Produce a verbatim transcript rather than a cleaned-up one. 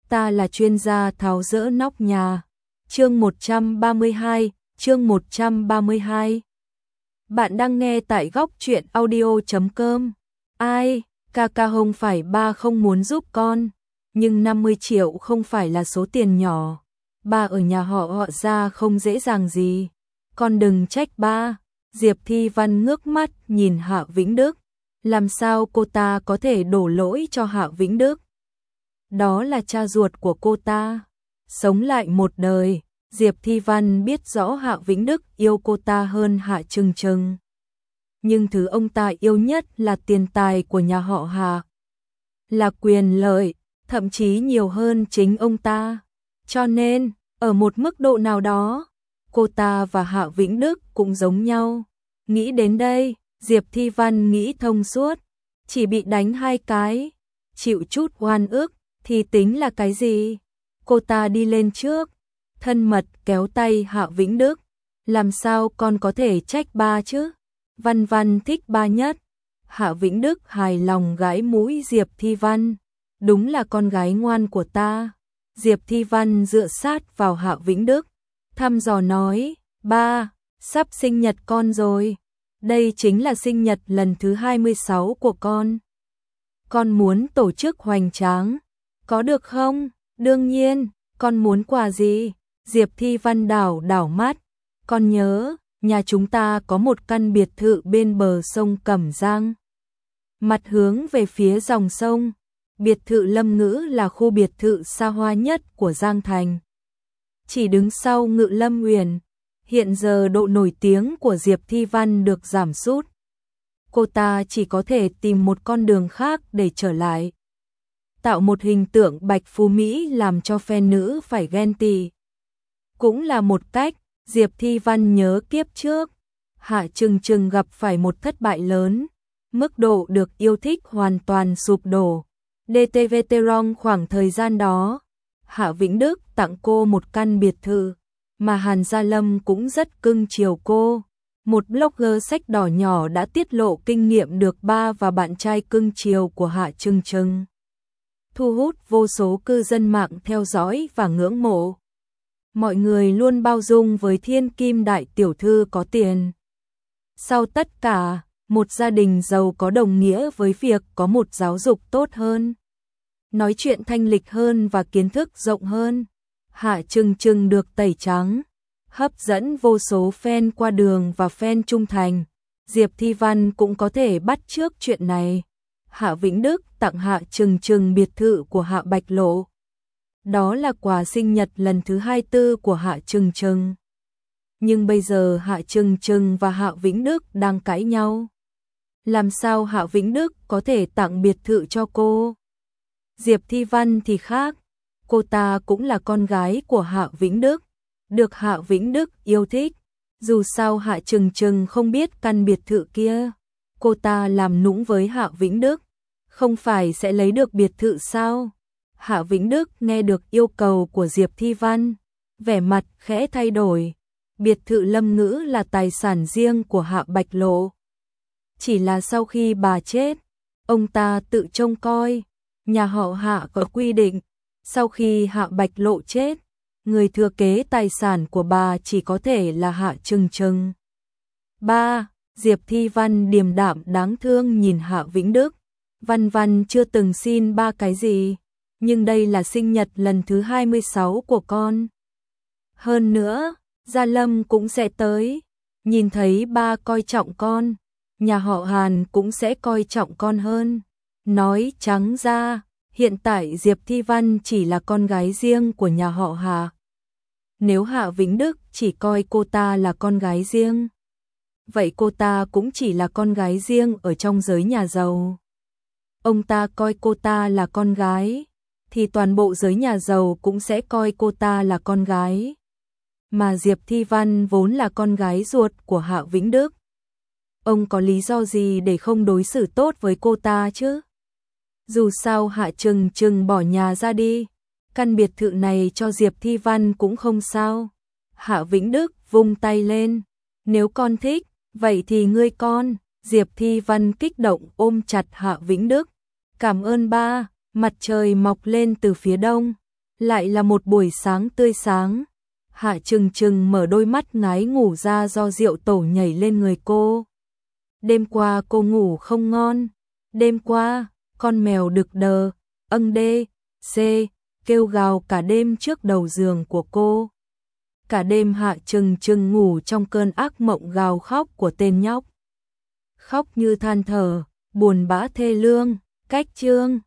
ta là chuyên gia tháo dỡ nóc nhà. Chương một trăm ba mươi hai, chương một trăm ba mươi hai. Bạn đang nghe tại góc truyện audio chấm com. Ai, ca ca không phải ba không muốn giúp con, nhưng năm mươi triệu không phải là số tiền nhỏ. Ba ở nhà họ họ ra không dễ dàng gì. Con đừng trách ba. Diệp Thi Văn ngước mắt nhìn Hạ Vĩnh Đức. Làm sao cô ta có thể đổ lỗi cho Hạ Vĩnh Đức? Đó là cha ruột của cô ta. Sống lại một đời, Diệp Thi Văn biết rõ Hạ Vĩnh Đức yêu cô ta hơn Hạ Trừng Trừng. Nhưng thứ ông ta yêu nhất là tiền tài của nhà họ Hạ. Là quyền lợi, thậm chí nhiều hơn chính ông ta. Cho nên, ở một mức độ nào đó, cô ta và Hạ Vĩnh Đức cũng giống nhau. Nghĩ đến đây, Diệp Thi Văn nghĩ thông suốt. Chỉ bị đánh hai cái, chịu chút oan ức, thì tính là cái gì? Cô ta đi lên trước, thân mật kéo tay Hạ Vĩnh Đức. Làm sao con có thể trách ba chứ? Văn Văn thích ba nhất. Hạ Vĩnh Đức hài lòng gãi mũi Diệp Thi Văn. Đúng là con gái ngoan của ta. Diệp Thi Văn dựa sát vào Hạ Vĩnh Đức, thăm dò nói, ba, sắp sinh nhật con rồi. Đây chính là sinh nhật lần thứ hai mươi sáu của con. Con muốn tổ chức hoành tráng, có được không? Đương nhiên, con muốn quà gì? Diệp Thi Văn đảo đảo mắt. Con nhớ, nhà chúng ta có một căn biệt thự bên bờ sông Cẩm Giang. Mặt hướng về phía dòng sông. Biệt thự Lâm Ngữ là khu biệt thự xa hoa nhất của Giang Thành. Chỉ đứng sau Ngự Lâm Uyển. Hiện giờ độ nổi tiếng của Diệp Thi Văn được giảm sút. Cô ta chỉ có thể tìm một con đường khác để trở lại. Tạo một hình tượng bạch phú Mỹ làm cho fan nữ phải ghen tị. Cũng là một cách. Diệp Thi Văn nhớ kiếp trước, Hạ Trừng Trừng gặp phải một thất bại lớn, mức độ được yêu thích hoàn toàn sụp đổ. đê tê vê trong khoảng thời gian đó, Hạ Vĩnh Đức tặng cô một căn biệt thự, mà Hàn Gia Lâm cũng rất cưng chiều cô. Một blogger sách đỏ nhỏ đã tiết lộ kinh nghiệm được ba và bạn trai cưng chiều của Hạ Trừng Trừng, thu hút vô số cư dân mạng theo dõi và ngưỡng mộ. Mọi người luôn bao dung với thiên kim đại tiểu thư có tiền. Sau tất cả, một gia đình giàu có đồng nghĩa với việc có một giáo dục tốt hơn, nói chuyện thanh lịch hơn và kiến thức rộng hơn. Hạ Trừng Trừng được tẩy trắng, hấp dẫn vô số fan qua đường và fan trung thành. Diệp Thi Văn cũng có thể bắt chước chuyện này. Hạ Vĩnh Đức tặng Hạ Trừng Trừng biệt thự của Hạ Bạch Lộ. Đó là quà sinh nhật lần thứ hai mươi tư của Hạ Trừng Trừng. Nhưng bây giờ Hạ Trừng Trừng và Hạ Vĩnh Đức đang cãi nhau. Làm sao Hạ Vĩnh Đức có thể tặng biệt thự cho cô? Diệp Thi Văn thì khác. Cô ta cũng là con gái của Hạ Vĩnh Đức, được Hạ Vĩnh Đức yêu thích. Dù sao Hạ Trừng Trừng không biết căn biệt thự kia, cô ta làm nũng với Hạ Vĩnh Đức, không phải sẽ lấy được biệt thự sao? Hạ Vĩnh Đức nghe được yêu cầu của Diệp Thi Văn, vẻ mặt khẽ thay đổi. Biệt thự Lâm Ngữ là tài sản riêng của Hạ Bạch Lộ. Chỉ là sau khi bà chết, ông ta tự trông coi. Nhà họ Hạ có quy định, sau khi Hạ Bạch Lộ chết, người thừa kế tài sản của bà chỉ có thể là Hạ Trừng Trừng. Ba, Diệp Thi Văn điềm đạm đáng thương nhìn Hạ Vĩnh Đức. Văn Văn chưa từng xin ba cái gì, nhưng đây là sinh nhật lần thứ hai mươi sáu của con. Hơn nữa, Gia Lâm cũng sẽ tới. Nhìn thấy ba coi trọng con, nhà họ Hàn cũng sẽ coi trọng con hơn. Nói trắng ra, hiện tại Diệp Thi Văn chỉ là con gái riêng của nhà họ Hạ. Nếu Hạ Vĩnh Đức chỉ coi cô ta là con gái riêng, vậy cô ta cũng chỉ là con gái riêng ở trong giới nhà giàu. Ông ta coi cô ta là con gái, thì toàn bộ giới nhà giàu cũng sẽ coi cô ta là con gái. Mà Diệp Thi Văn vốn là con gái ruột của Hạ Vĩnh Đức. Ông có lý do gì để không đối xử tốt với cô ta chứ? Dù sao Hạ Trừng Trừng bỏ nhà ra đi, căn biệt thự này cho Diệp Thi Văn cũng không sao. Hạ Vĩnh Đức vung tay lên, nếu con thích, vậy thì ngươi con. Diệp Thi Văn kích động ôm chặt Hạ Vĩnh Đức. Cảm ơn ba. Mặt trời mọc lên từ phía đông, Lại là một buổi sáng tươi sáng. Hạ Trừng Trừng mở đôi mắt ngái ngủ ra do rượu tổ nhảy lên người cô. Đêm qua cô ngủ không ngon. Đêm qua, con mèo đực đờ, âng đê, xê, kêu gào cả đêm trước đầu giường của cô. Cả đêm Hạ Trừng Trừng ngủ trong cơn ác mộng gào khóc của tên nhóc. Khóc như than thở, buồn bã thê lương, cách chương.